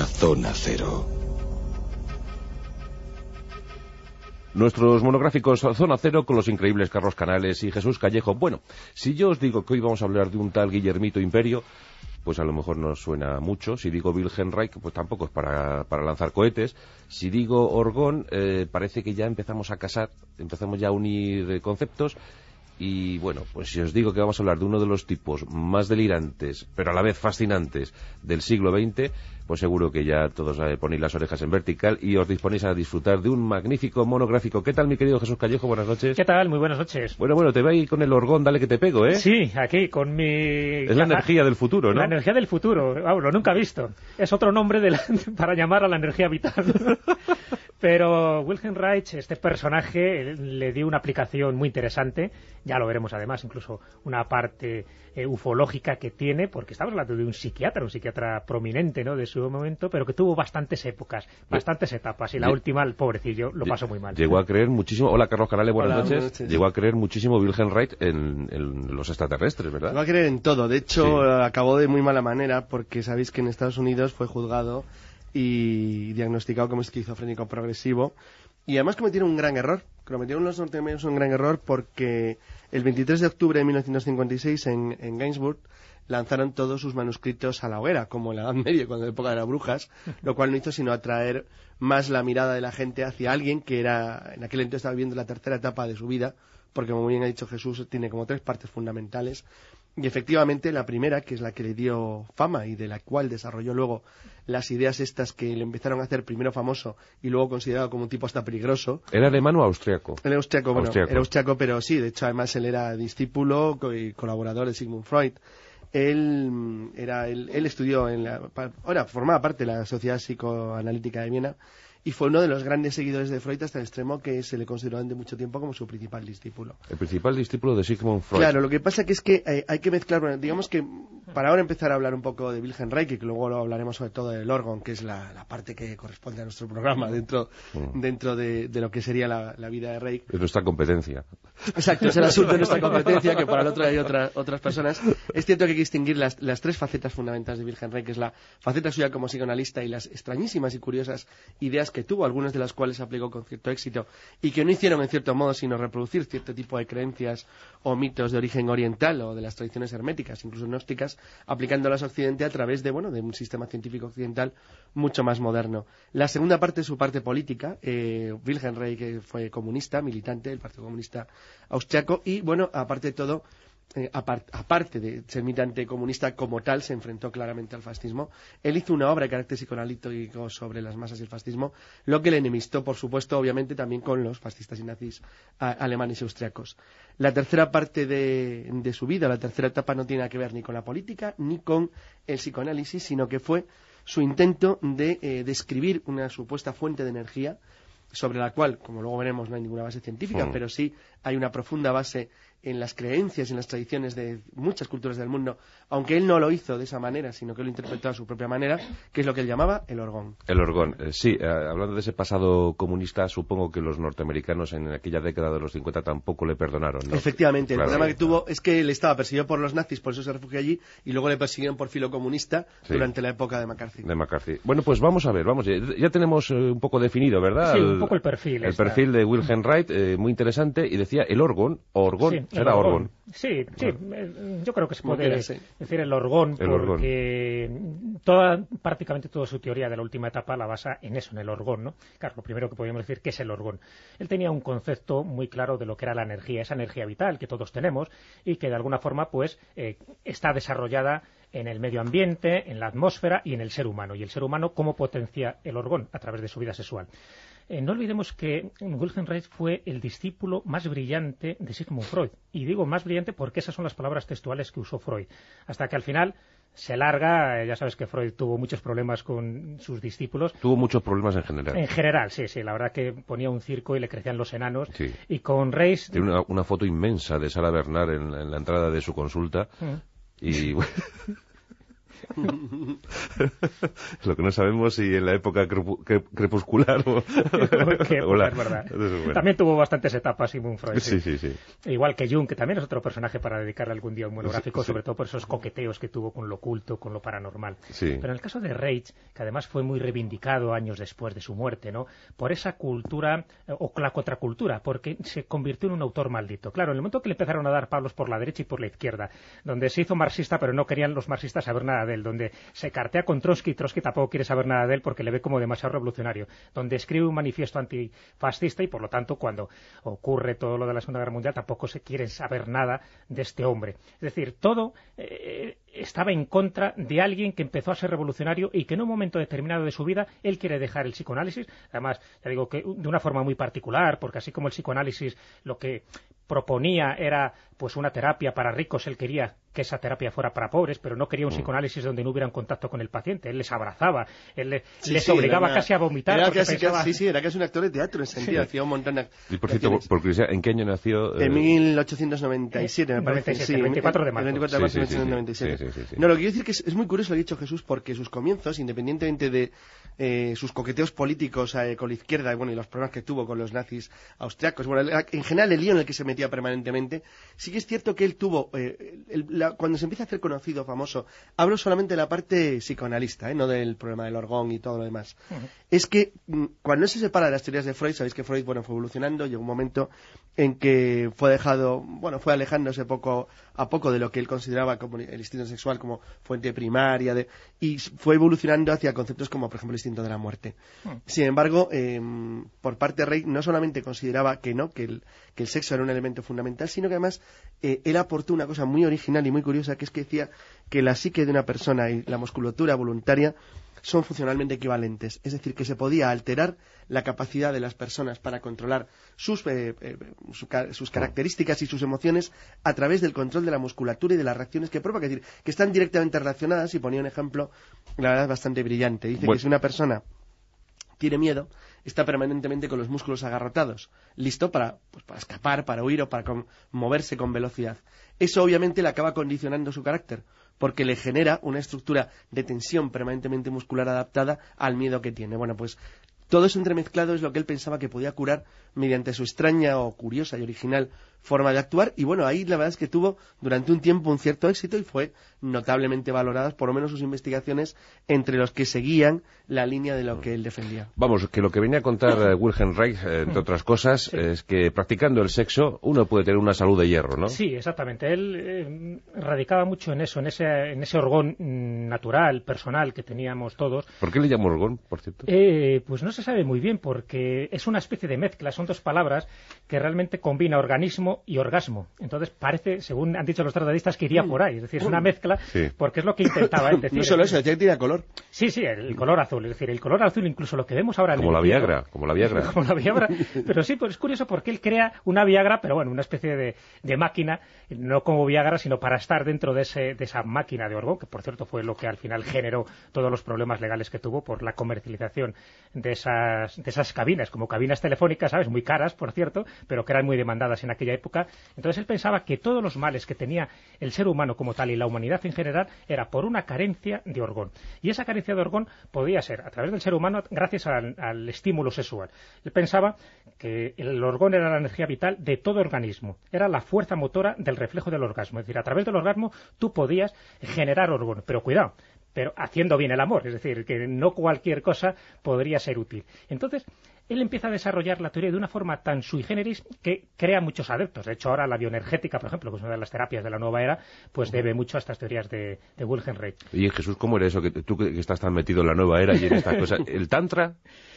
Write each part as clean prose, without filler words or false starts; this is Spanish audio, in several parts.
a Zona Cero. Nuestros monográficos Zona Cero con los increíbles Carlos Canales y Jesús Callejo. Bueno, si yo os digo que hoy vamos a hablar de un tal Guillermito Imperio, pues a lo mejor no suena mucho. Si digo Wilhelm Reich, pues tampoco es para lanzar cohetes. Si digo Orgón, parece que ya empezamos ya a unir conceptos. Y bueno, pues si os digo que vamos a hablar de uno de los tipos más delirantes, pero a la vez fascinantes del siglo XX, pues seguro que ya todos ponéis las orejas en vertical y os disponéis a disfrutar de un magnífico monográfico. ¿Qué tal, mi querido Jesús Callejo? Buenas noches. ¿Qué tal? Muy buenas noches. Bueno, te va ahí con el Orgón, dale que te pego, ¿eh? Sí, aquí, con mi... Es la energía del futuro, ¿no? La energía del futuro, lo nunca visto. Es otro nombre para llamar a la energía vital. Pero Wilhelm Reich, este personaje, le dio una aplicación muy interesante, ya lo veremos además, incluso una parte ufológica que tiene, porque estamos hablando de un psiquiatra prominente, ¿no?, de su momento, pero que tuvo bastantes épocas, bastantes etapas, y la última, el pobrecillo, lo pasó muy mal. Llegó a creer muchísimo... Hola, Carlos Canales, buenas noches. noches. Llegó a creer muchísimo Wilhelm Reich en los extraterrestres, ¿verdad? Llegó a creer en todo, de hecho, acabó de muy mala manera, porque sabéis que en Estados Unidos fue juzgado y diagnosticado como esquizofrénico progresivo, y además cometieron un gran error. Cometieron los norteamericanos un gran error porque el 23 de octubre de 1956 en Gainsbourg lanzaron todos sus manuscritos a la hoguera, como en la Edad Media, cuando en la época de las brujas, lo cual no hizo sino atraer más la mirada de la gente hacia alguien que era, en aquel entonces estaba viviendo la tercera etapa de su vida, porque como bien ha dicho Jesús, tiene como tres partes fundamentales. Y efectivamente la primera, que es la que le dio fama y de la cual desarrolló luego las ideas estas que le empezaron a hacer primero famoso y luego considerado como un tipo hasta peligroso. ¿Era alemán o austriaco? Era austriaco, pero sí, de hecho además él era discípulo y colaborador de Sigmund Freud. Él estudió formaba parte de la Sociedad Psicoanalítica de Viena y fue uno de los grandes seguidores de Freud hasta el extremo que se le consideró durante mucho tiempo como su principal discípulo. El principal discípulo de Sigmund Freud. Claro, lo que pasa que es que hay que mezclar, bueno, digamos que para ahora empezar a hablar un poco de Wilhelm Reich, y que luego lo hablaremos sobre todo del Orgón, que es la parte que corresponde a nuestro programa dentro de lo que sería la vida de Reich. Es nuestra competencia. Exacto, es el asunto de nuestra competencia, que para el otro hay otras personas. Es cierto que hay que distinguir las tres facetas fundamentales de Wilhelm Reich, que es la faceta suya como psicoanalista y las extrañísimas y curiosas ideas que tuvo, algunas de las cuales aplicó con cierto éxito y que no hicieron en cierto modo sino reproducir cierto tipo de creencias o mitos de origen oriental o de las tradiciones herméticas, incluso gnósticas, aplicándolas a Occidente a través de un sistema científico occidental mucho más moderno. La segunda parte es su parte política. Wilhelm Reich fue comunista, militante del Partido Comunista Austriaco y, aparte de todo, aparte de ser militante comunista como tal, se enfrentó claramente al fascismo. Él hizo una obra de carácter psicoanalítico sobre las masas y el fascismo, lo que le enemistó, por supuesto, obviamente también con los fascistas y nazis alemanes y austriacos. La tercera parte de su vida, la tercera etapa, no tiene nada que ver ni con la política ni con el psicoanálisis, sino que fue su intento de describir una supuesta fuente de energía sobre la cual, como luego veremos, no hay ninguna base científica, pero sí hay una profunda base en las creencias y en las tradiciones de muchas culturas del mundo, aunque él no lo hizo de esa manera, sino que lo interpretó a su propia manera, que es lo que él llamaba el Orgón. El Orgón, sí, hablando de ese pasado comunista, supongo que los norteamericanos en aquella década de los 50 tampoco le perdonaron, ¿no? Efectivamente, claro, el problema que tuvo es que él estaba perseguido por los nazis, por eso se refugió allí, y luego le persiguieron por filo comunista durante la época de McCarthy. Bueno, pues vamos a ver, ya tenemos un poco definido, ¿verdad? Sí, un poco el perfil. El perfil de Wilhelm Reich, muy interesante, y decía el Orgón, sí, será Orgón. Sí, yo creo que se puede decir el Orgón, porque prácticamente toda su teoría de la última etapa la basa en eso, en el Orgón, ¿no? Claro, lo primero que podríamos decir, ¿qué es el Orgón? Él tenía un concepto muy claro de lo que era la energía, esa energía vital que todos tenemos y que de alguna forma pues está desarrollada en el medio ambiente, en la atmósfera y en el ser humano. Y el ser humano, ¿cómo potencia el Orgón? A través de su vida sexual. No olvidemos que Wilhelm Reich fue el discípulo más brillante de Sigmund Freud. Y digo más brillante porque esas son las palabras textuales que usó Freud. Hasta que al final se larga, ya sabes que Freud tuvo muchos problemas con sus discípulos. Tuvo muchos problemas en general. En general, sí, la verdad que ponía un circo y le crecían los enanos. Sí. Y con Reich... Tiene una foto inmensa de Sara Bernard en la entrada de su consulta. Y... Lo que no sabemos si en la época crepuscular o... es verdad. Bueno. También tuvo bastantes etapas Sigmund Freud. Sí. Igual que Jung, que también es otro personaje para dedicarle algún día un monográfico, sobre todo por esos coqueteos que tuvo con lo oculto, con lo paranormal. Sí. Pero en el caso de Reich, que además fue muy reivindicado años después de su muerte, ¿no? Por esa cultura, o la contracultura, porque se convirtió en un autor maldito. Claro, en el momento que le empezaron a dar palos por la derecha y por la izquierda, donde se hizo marxista, pero no querían los marxistas saber nada de él, donde se cartea con Trotsky, Trotsky tampoco quiere saber nada de él porque le ve como demasiado revolucionario, donde escribe un manifiesto antifascista y por lo tanto cuando ocurre todo lo de la Segunda Guerra Mundial tampoco se quiere saber nada de este hombre. Es decir, todo estaba en contra de alguien que empezó a ser revolucionario y que en un momento determinado de su vida él quiere dejar el psicoanálisis, además, ya digo que de una forma muy particular, porque así como el psicoanálisis lo que proponía era pues una terapia para ricos, él quería que esa terapia fuera para pobres, pero no quería un psicoanálisis donde no hubiera un contacto con el paciente. Él les abrazaba, él les obligaba casi a vomitar. Era casi un actor de teatro en ese sentido, hacía un montón de... Y por cierto, por curiosidad, ¿en qué año nació? En 1897, me parece. 97, el 24 de marzo. El 24 de marzo de 1897. Sí. No, lo que quiero decir que es muy curioso lo que ha dicho Jesús, porque sus comienzos, independientemente de sus coqueteos políticos con la izquierda y los problemas que tuvo con los nazis austriacos, en general el lío en el que se metía permanentemente, sí que es cierto que él tuvo, cuando se empieza a hacer conocido, famoso, hablo solamente de la parte psicoanalista, no del problema del orgón y todo lo demás, es que cuando se separa de las teorías de Freud, sabéis que Freud fue evolucionando, llegó un momento en que fue alejándose poco a poco de lo que él consideraba como el instinto sexual como fuente primaria, y fue evolucionando hacia conceptos como, por ejemplo, el instinto de la muerte. Sin embargo, por parte de Reich no solamente consideraba que el sexo era un elemento fundamental, sino que además él aportó una cosa muy original y muy curiosa, que es que decía que la psique de una persona y la musculatura voluntaria son funcionalmente equivalentes, es decir, que se podía alterar la capacidad de las personas para controlar sus características y sus emociones a través del control de la musculatura y de las reacciones que provoca, es decir, que están directamente relacionadas, y ponía un ejemplo, la verdad, bastante brillante. Dice que si una persona tiene miedo, está permanentemente con los músculos agarrotados, listo para escapar, para huir o para moverse con velocidad. Eso obviamente le acaba condicionando su carácter, porque le genera una estructura de tensión permanentemente muscular adaptada al miedo que tiene. Bueno, pues todo eso entremezclado es lo que él pensaba que podía curar mediante su extraña o curiosa y original forma de actuar, y bueno, ahí la verdad es que tuvo durante un tiempo un cierto éxito y fue notablemente valoradas, por lo menos sus investigaciones, entre los que seguían la línea de lo que él defendía. Vamos, que lo que venía a contar Wilhelm Reich, entre otras cosas, es que practicando el sexo uno puede tener una salud de hierro, ¿no? Sí, exactamente. Él radicaba mucho en eso, en ese orgón natural, personal que teníamos todos. ¿Por qué le llamo orgón, por cierto? Pues no se sabe muy bien, porque es una especie de mezcla, son dos palabras que realmente combina organismo y orgasmo. Entonces parece, según han dicho los tratadistas, que iría por ahí. Es decir, es una mezcla, porque es lo que intentaba decir. No solo eso, decía que tenía color. Sí, el color azul. Es decir, el color azul, incluso lo que vemos ahora... Como la Viagra. Como la Viagra. Pero sí, pues es curioso porque él crea una Viagra, pero bueno, una especie de máquina, no como Viagra, sino para estar dentro de esa máquina de orgón, que por cierto fue lo que al final generó todos los problemas legales que tuvo por la comercialización de esas cabinas, como cabinas telefónicas, ¿sabes? Muy caras, por cierto, pero que eran muy demandadas en aquella época. Entonces él pensaba que todos los males que tenía el ser humano como tal y la humanidad en general era por una carencia de orgón. Y esa carencia de orgón podía ser a través del ser humano gracias al estímulo sexual. Él pensaba que el orgón era la energía vital de todo organismo, era la fuerza motora del reflejo del orgasmo. Es decir, a través del orgasmo tú podías generar orgón, pero cuidado, pero haciendo bien el amor, es decir, que no cualquier cosa podría ser útil. Entonces, él empieza a desarrollar la teoría de una forma tan sui generis que crea muchos adeptos. De hecho, ahora la bioenergética, por ejemplo, que es una de las terapias de la nueva era, pues debe mucho a estas teorías de Wilhelm Reich. Y Jesús, ¿cómo era eso? Que tú que estás tan metido en la nueva era y en estas cosas, ¿el tantra?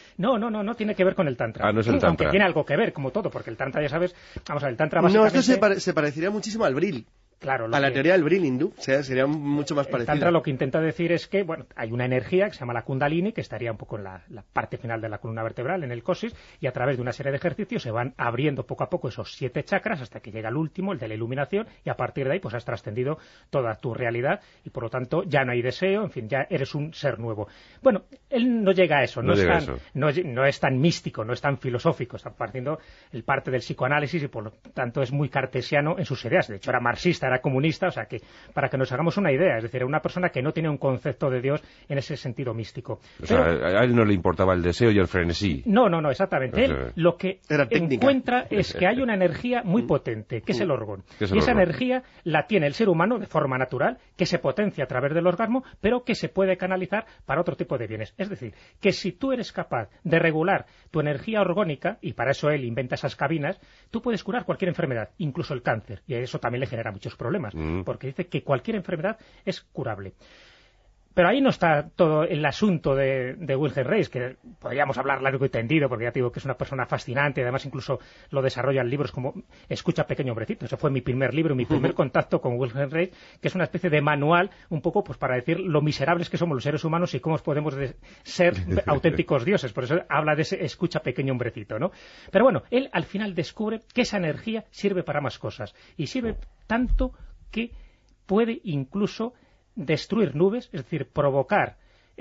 No tiene que ver con el tantra. No es el tantra. Aunque tiene algo que ver, como todo, porque el tantra, ya sabes, vamos a ver, el tantra básicamente... No, esto se parecería muchísimo al Bril. Claro, a la teoría del Bril hindú, o sea, sería mucho más parecido. El Tantra lo que intenta decir es que, bueno, hay una energía que se llama la Kundalini, que estaría un poco en la parte final de la columna vertebral, en el coxis, y a través de una serie de ejercicios se van abriendo poco a poco esos 7 chakras hasta que llega el último, el de la iluminación, y a partir de ahí pues has trascendido toda tu realidad y por lo tanto ya no hay deseo, en fin, ya eres un ser nuevo. Bueno, él no llega a eso, no es tan místico, no es tan filosófico, está partiendo el parte del psicoanálisis y por lo tanto es muy cartesiano en sus ideas. De hecho era marxista empresa era comunista, o sea que, para que nos hagamos una idea, es decir, era una persona que no tenía un concepto de Dios en ese sentido místico. O sea, a él no le importaba el deseo y el frenesí. No, exactamente. Él lo que encuentra es que hay una energía muy potente, que es el orgón. Y esa energía la tiene el ser humano de forma natural, que se potencia a través del orgasmo, pero que se puede canalizar para otro tipo de bienes. Es decir, que si tú eres capaz de regular tu energía orgónica, y para eso él inventa esas cabinas, tú puedes curar cualquier enfermedad, incluso el cáncer. Y eso también le genera muchos problemas, porque dice que cualquier enfermedad es curable. Pero ahí no está todo el asunto de Wilhelm Reich, que podríamos hablar largo y tendido, porque ya te digo que es una persona fascinante, además incluso lo desarrolla en libros como Escucha, pequeño hombrecito. Ese fue mi primer libro, mi primer contacto con Wilhelm Reich, que es una especie de manual, un poco pues para decir lo miserables que somos los seres humanos y cómo podemos ser auténticos dioses. Por eso habla de ese Escucha, pequeño hombrecito, ¿no? Pero bueno, él al final descubre que esa energía sirve para más cosas, y sirve tanto que puede incluso destruir nubes, es decir, provocar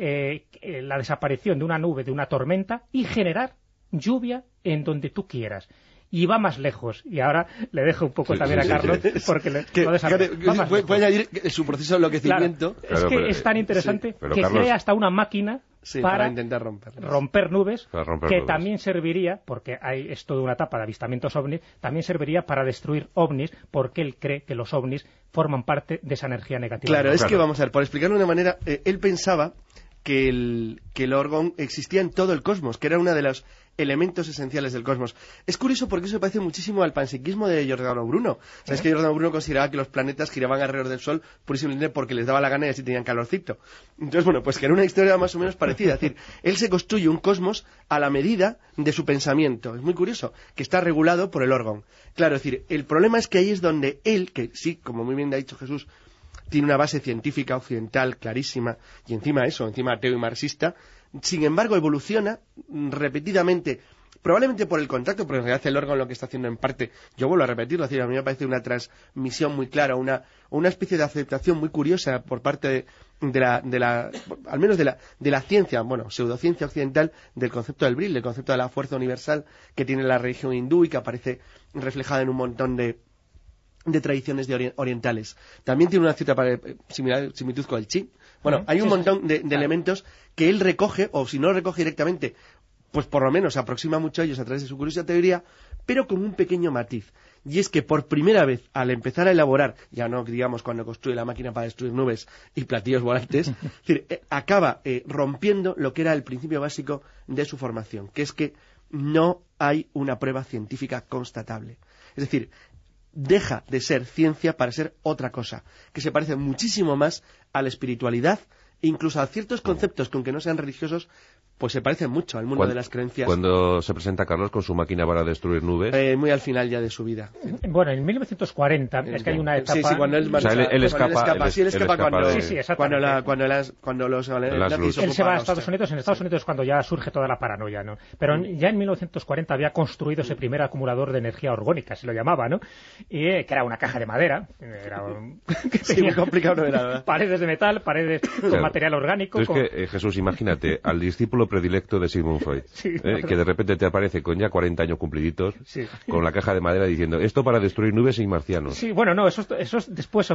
la desaparición de una nube, de una tormenta, y generar lluvia en donde tú quieras. Y va más lejos. Y ahora le dejo un poco también a Carlos, porque lo desarrolla. Puede añadir su proceso de enloquecimiento. Claro, es que es tan interesante que Carlos, crea hasta una máquina para intentar romper nubes, que también serviría, porque es toda una etapa de avistamientos ovnis, también serviría para destruir ovnis, porque él cree que los ovnis forman parte de esa energía negativa. Claro, es que vamos a ver, por explicarlo de una manera, él pensaba que el orgón existía en todo el cosmos, que era uno de los elementos esenciales del cosmos. Es curioso porque eso se parece muchísimo al panpsiquismo de Giordano Bruno. Sabes que Giordano Bruno consideraba que los planetas giraban alrededor del Sol pura y simplemente porque les daba la gana y así tenían calorcito. Entonces, bueno, pues que era una historia más o menos parecida. Es decir, él se construye un cosmos a la medida de su pensamiento. Es muy curioso, que está regulado por el orgón. Claro, es decir, el problema es que ahí es donde él, que sí, como muy bien ha dicho Jesús, tiene una base científica occidental clarísima, y encima ateo y marxista, sin embargo evoluciona repetidamente, probablemente por el contacto, porque en realidad el órgano lo que está haciendo en parte, yo vuelvo a repetirlo, es decir, a mí me parece una transmisión muy clara, una especie de aceptación muy curiosa por parte al menos de la ciencia, bueno, pseudociencia occidental, del concepto del Bril, del concepto de la fuerza universal que tiene la religión hindú y que aparece reflejada en un montón de tradiciones orientales. También tiene una cierta similitud con el chi. Bueno, hay un montón de elementos que él recoge, o si no lo recoge directamente, pues por lo menos se aproxima mucho a ellos a través de su curiosa teoría, pero con un pequeño matiz. Y es que por primera vez, al empezar a elaborar, ya no digamos cuando construye la máquina para destruir nubes y platillos volantes, es decir, acaba rompiendo lo que era el principio básico de su formación, que es que no hay una prueba científica constatable. Es decir, deja de ser ciencia para ser otra cosa, que se parece muchísimo más a la espiritualidad e incluso a ciertos conceptos que, aunque no sean religiosos, pues se parecen mucho al mundo de las creencias. Cuando se presenta Carlos con su máquina para destruir nubes. Muy al final ya de su vida. Bueno, en 1940 es que hay una etapa. Sí, cuando él escapa. Sí, él escapa cuando los nazis. Él se va a Estados Unidos. En Estados Unidos es cuando ya surge toda la paranoia, ¿no? Pero ya en 1940 había construido ese primer acumulador de energía orgónica, se lo llamaba, ¿no? Y que era una caja de madera. Sí, muy complicado, no era. Paredes de metal, paredes con material orgánico. Es que, Jesús, imagínate al discípulo predilecto de Sigmund Freud, que de repente te aparece con ya 40 años cumpliditos, con la caja de madera diciendo, esto para destruir nubes y marcianos. Sí, bueno, no, eso es después,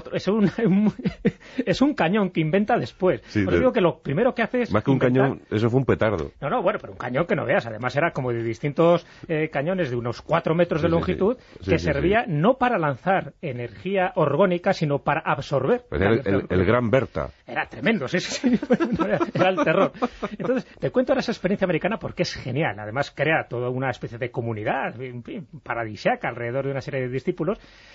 es un cañón que inventa después. Sí, Por eso digo que lo primero que hace es más que un cañón, eso fue un petardo. No, bueno, pero un cañón que no veas, además era como de distintos cañones de unos 4 metros de longitud, que servía no para lanzar energía orgónica, sino para absorber. Pues el gran Berta. Era tremendo, sí, era el terror. Entonces, te cuento ahora esa experiencia americana porque es genial. Además, crea toda una especie de comunidad, en fin, paradisíaca alrededor de una serie de discípulos,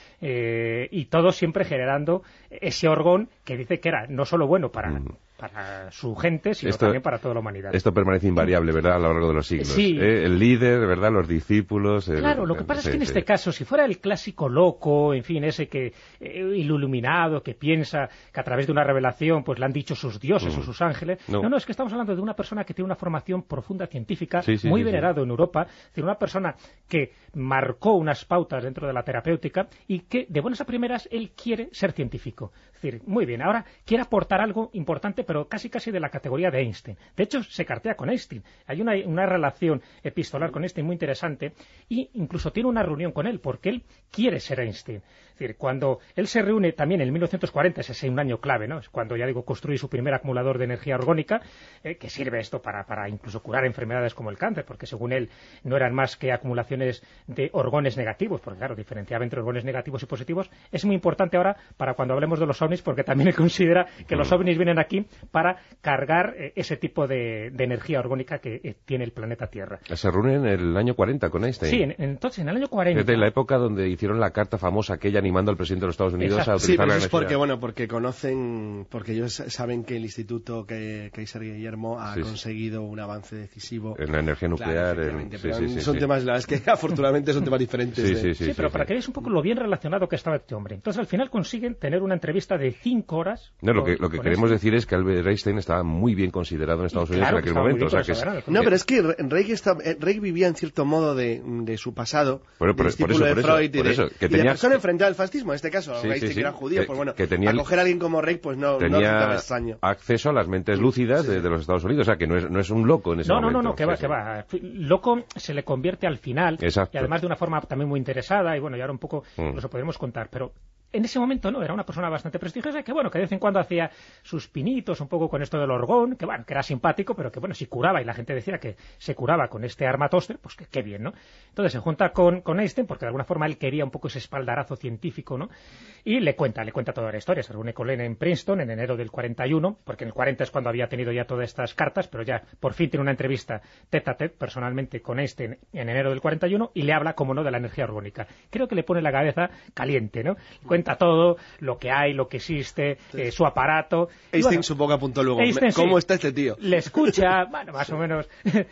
y todos siempre generando ese orgón que dice que era no solo bueno para su gente, sino también para toda la humanidad. Esto permanece invariable, ¿verdad?, a lo largo de los siglos. Sí. El líder, ¿verdad?, los discípulos... Claro, lo que pasa es que en este caso, si fuera el clásico loco, en fin, ese que iluminado, que piensa que a través de una revelación pues le han dicho sus dioses o sus ángeles... No, es que estamos hablando de una persona que tiene una formación profunda científica, muy venerado en Europa, es decir, una persona que marcó unas pautas dentro de la terapéutica y que, de buenas a primeras, él quiere ser científico. Es decir, muy bien, ahora quiere aportar algo importante, pero casi de la categoría de Einstein. De hecho, se cartea con Einstein. Hay una relación epistolar con Einstein muy interesante, y incluso tiene una reunión con él, porque él quiere ser Einstein. Es decir, cuando él se reúne también en 1940, ese es un año clave, ¿no? Es cuando, ya digo, construye su primer acumulador de energía orgónica, que sirve esto para incluso curar enfermedades como el cáncer, porque según él no eran más que acumulaciones de orgones negativos, porque claro, diferenciaba entre orgones negativos y positivos. Es muy importante ahora para cuando hablemos de los ovnis, porque también él considera que los ovnis vienen aquí para cargar ese tipo de energía orgónica que tiene el planeta Tierra. Se reúnen en el año 40 con Einstein. Sí, entonces en el año 40. Desde la época donde hicieron la carta famosa aquella animando al presidente de los Estados Unidos. Exacto. A utilizar pero la eso es porque ellos saben que el instituto Kaiser Guillermo ha conseguido un avance decisivo en la energía nuclear. Son temas, la verdad es que afortunadamente son temas diferentes. Sí, pero para que veáis un poco lo bien relacionado que estaba este hombre. Entonces al final consiguen tener una entrevista de 5 horas. No, lo que queremos decir es que Albert Einstein estaba muy bien considerado en Estados Unidos en aquel momento. No, pero es que Reich vivía en cierto modo de su pasado, discípulo de Freud y de persona enfrentada al fascismo, en este caso. Reich que era judío, pues bueno, acoger a alguien como Reich pues no resultaba extraño. Acceso a las mentes lúcidas de los Estados Unidos, o sea que no es un loco en ese momento. No, que va. Loco se le convierte al final. Exacto. Y además de una forma también muy interesada, y bueno, y ahora un poco nos lo podremos contar, pero en ese momento no, era una persona bastante prestigiosa que de vez en cuando hacía sus pinitos un poco con esto del orgón, que era simpático, pero que si curaba, y la gente decía que se curaba con este armatoste, pues qué bien, ¿no? Entonces se junta con Einstein, porque de alguna forma él quería un poco ese espaldarazo científico, ¿no? Y le cuenta toda la historia. Se reúne con él en Princeton en enero del 41, porque en el 40 es cuando había tenido ya todas estas cartas, pero ya por fin tiene una entrevista tete a tete personalmente con Einstein en enero del 41 y le habla, como no, de la energía orgónica. Creo que le pone la cabeza caliente, ¿no? Cuenta todo, lo que hay, lo que existe, su aparato. Einstein supongo que apuntó luego. ¿Cómo está este tío? Le escucha, más o menos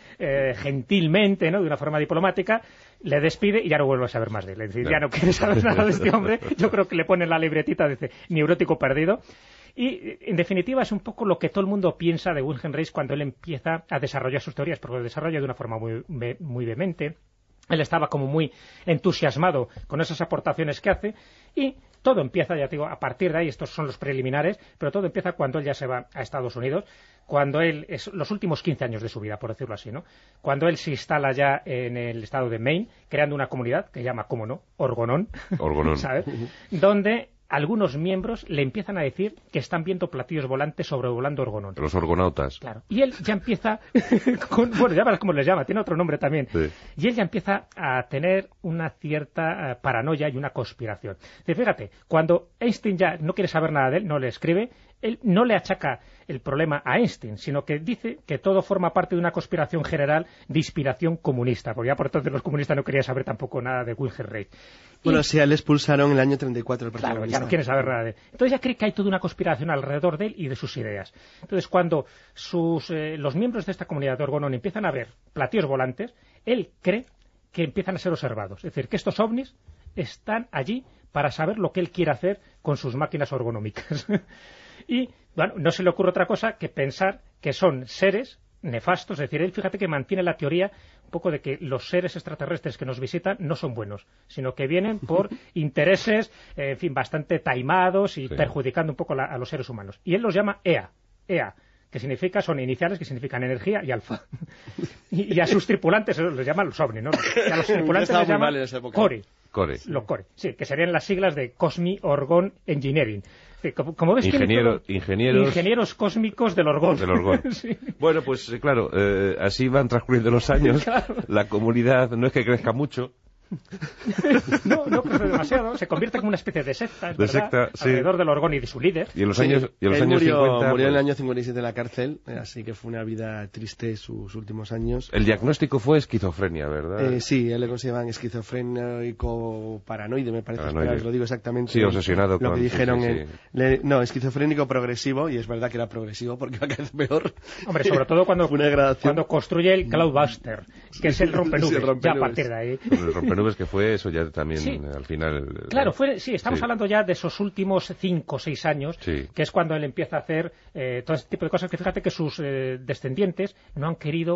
gentilmente, ¿no? De una forma diplomática, le despide y ya no vuelve a saber más de él. Es decir, ya no quiere saber nada de este hombre. Yo creo que le pone en la libretita, dice, neurótico perdido. Y, en definitiva, es un poco lo que todo el mundo piensa de Wilhelm Reich cuando él empieza a desarrollar sus teorías, porque lo desarrolla de una forma muy vehemente. Él estaba como muy entusiasmado con esas aportaciones que hace, y todo empieza, ya te digo, a partir de ahí. Estos son los preliminares, pero todo empieza cuando él ya se va a Estados Unidos, cuando él, es los últimos 15 años de su vida, por decirlo así, ¿no? Cuando él se instala ya en el estado de Maine, creando una comunidad que llama, cómo no, Orgonón, ¿sabes? Donde algunos miembros le empiezan a decir que están viendo platillos volantes sobrevolando Orgonón. Los orgonautas. Claro. Y él ya empieza, ya verás cómo les llama, tiene otro nombre también. Sí. Y él ya empieza a tener una cierta paranoia y una conspiración. Fíjate, cuando Einstein ya no quiere saber nada de él, no le escribe, él no le achaca el problema a Einstein, sino que dice que todo forma parte de una conspiración general de inspiración comunista, porque ya por entonces los comunistas no querían saber tampoco nada de Wilhelm Reich. Bueno, sí, le expulsaron en el año 34 el Partido Comunista. Ya no quieren saber nada de él. Entonces ya cree que hay toda una conspiración alrededor de él y de sus ideas. Entonces cuando los miembros de esta comunidad de Orgonón empiezan a ver platillos volantes, él cree que empiezan a ser observados. Es decir, que estos ovnis están allí para saber lo que él quiere hacer con sus máquinas orgonómicas. Y, bueno, no se le ocurre otra cosa que pensar que son seres nefastos. Es decir, él, fíjate que mantiene la teoría un poco de que los seres extraterrestres que nos visitan no son buenos, sino que vienen por intereses, en fin, bastante taimados y perjudicando un poco a los seres humanos. Y él los llama EA, que son iniciales que significan energía y alfa. Y a sus tripulantes les llaman los ovnis, ¿no? Y a los tripulantes les llaman Core. Los Core, sí, que serían las siglas de Cosmic Orgone Engineering. Como ves, ingenieros cósmicos del Orgón. Sí. Bueno, pues claro, así van transcurriendo los años. Claro. La comunidad no es que crezca mucho. No crece demasiado. Se convierte como una especie de secta, alrededor del Orgón y de su líder. Y en los años 50... Murió en el año 57 en la cárcel, así que fue una vida triste sus últimos años. El diagnóstico fue esquizofrenia, ¿verdad? Sí, él le consideraban esquizofrénico paranoide, me parece. Espera, lo digo exactamente. Sí, obsesionado con... Lo que dijeron... esquizofrénico progresivo, y es verdad que era progresivo porque va a quedar peor. Hombre, sobre todo cuando construye el Cloudbuster, que es el rompenubes. Ya a partir de ahí... Rompenubes, que fue eso ya también al final. Claro, estamos hablando ya de esos últimos 5 o 6 años, que es cuando él empieza a hacer todo este tipo de cosas, que fíjate que sus descendientes no han querido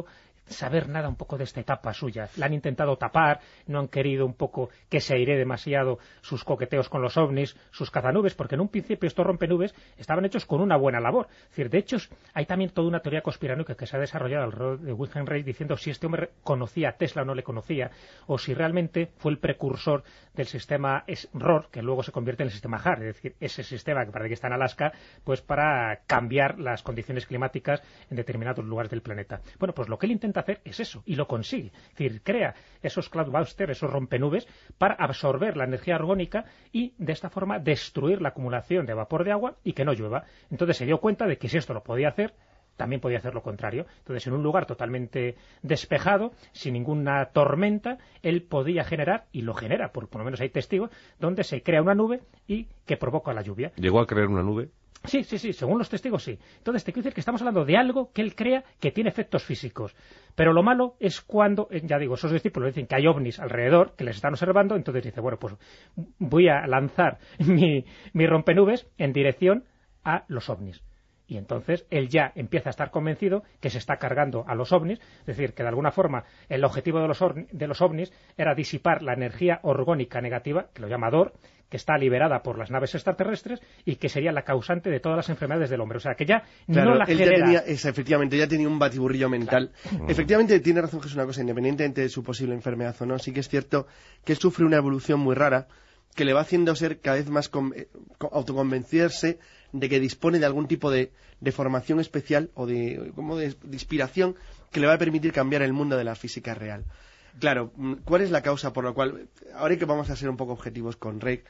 saber nada un poco de esta etapa suya. La han intentado tapar, no han querido un poco que se aire demasiado sus coqueteos con los ovnis, sus cazanubes, porque en un principio estos rompenubes estaban hechos con una buena labor. Es decir, de hecho, hay también toda una teoría conspiranoica que se ha desarrollado alrededor de Wilhelm Reich diciendo si este hombre conocía a Tesla o no le conocía, o si realmente fue el precursor del sistema ROR, que luego se convierte en el sistema HAR, es decir, ese sistema que parece que está en Alaska, pues para cambiar las condiciones climáticas en determinados lugares del planeta. Bueno, pues lo que él intenta hacer es eso, y lo consigue. Es decir, crea esos cloudbusters, esos rompenubes, para absorber la energía orgónica y, de esta forma, destruir la acumulación de vapor de agua y que no llueva. Entonces se dio cuenta de que si esto lo podía hacer, también podía hacer lo contrario. Entonces, en un lugar totalmente despejado, sin ninguna tormenta, él podía generar, y lo genera, por lo menos hay testigos, donde se crea una nube y que provoca la lluvia. ¿Llegó a crear una nube? Sí, según los testigos sí. Entonces te quiero decir que estamos hablando de algo que él crea que tiene efectos físicos. Pero lo malo es cuando, ya digo, esos discípulos dicen que hay ovnis alrededor, que les están observando, entonces dice, bueno, pues voy a lanzar mi rompenubes en dirección a los ovnis. Y entonces él ya empieza a estar convencido que se está cargando a los ovnis, es decir, que de alguna forma el objetivo de los ovnis era disipar la energía orgónica negativa, que lo llama DOR, que está liberada por las naves extraterrestres y que sería la causante de todas las enfermedades del hombre. O sea, que ya claro, no la él genera... efectivamente, ya tenía un batiburrillo mental. Claro. Efectivamente, tiene razón Jesús una cosa, independientemente de su posible enfermedad o no, sí que es cierto que él sufre una evolución muy rara que le va haciendo ser cada vez más autoconvencerse de que dispone de algún tipo de formación especial o de inspiración que le va a permitir cambiar el mundo de la física real. Claro, ¿cuál es la causa por la cual, ahora que vamos a ser un poco objetivos con Reich,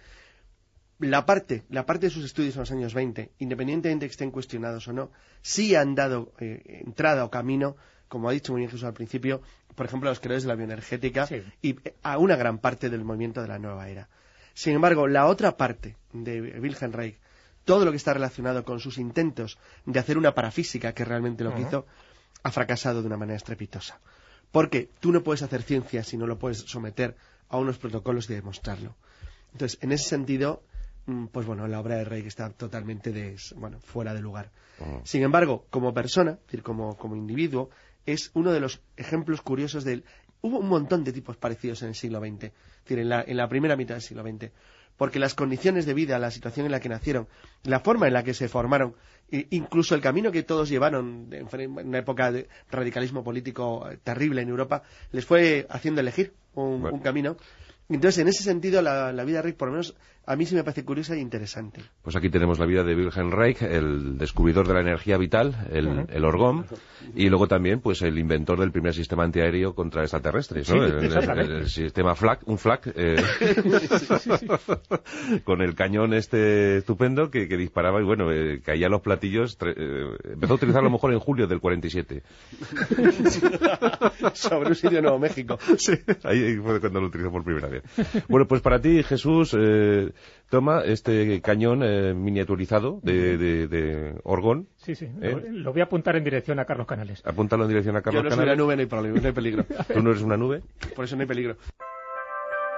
la parte de sus estudios en los años 20, independientemente de que estén cuestionados o no, sí han dado entrada o camino, como ha dicho muy bien Jesús al principio, por ejemplo, a los creadores de la bioenergética sí. Y a una gran parte del movimiento de la nueva era. Sin embargo, la otra parte de Wilhelm Reich, todo lo que está relacionado con sus intentos de hacer una parafísica, que realmente lo que hizo, ha fracasado de una manera estrepitosa. Porque tú no puedes hacer ciencia si no lo puedes someter a unos protocolos de demostrarlo. Entonces, en ese sentido, pues bueno, la obra de Reich está totalmente fuera de lugar. Sin embargo, como persona, es decir, como individuo, es uno de los ejemplos curiosos del... Hubo un montón de tipos parecidos en el siglo XX, es decir, en la primera mitad del siglo XX, porque las condiciones de vida, la situación en la que nacieron, la forma en la que se formaron, incluso el camino que todos llevaron en una época de radicalismo político terrible en Europa, les fue haciendo elegir un camino. Entonces, en ese sentido, la vida de Reich, por lo menos, a mí sí me parece curiosa e interesante. Pues aquí tenemos la vida de Wilhelm Reich, el descubridor de la energía vital, el orgón, y luego también, pues, el inventor del primer sistema antiaéreo contra extraterrestres, ¿no? Sí, el sistema FLAC, con el cañón estupendo que disparaba y, bueno, caía los platillos. Empezó a utilizarlo a lo mejor en julio del 47. Sobre un sitio de Nuevo México. Sí, ahí fue cuando lo utilizó por primera vez. Bueno, pues para ti, Jesús, toma este cañón miniaturizado de orgón. Sí, lo voy a apuntar en dirección a Carlos Canales. Apúntalo en dirección a Carlos Canales. Yo no soy una nube, no hay peligro. ¿Tú no eres una nube? Por eso no hay peligro.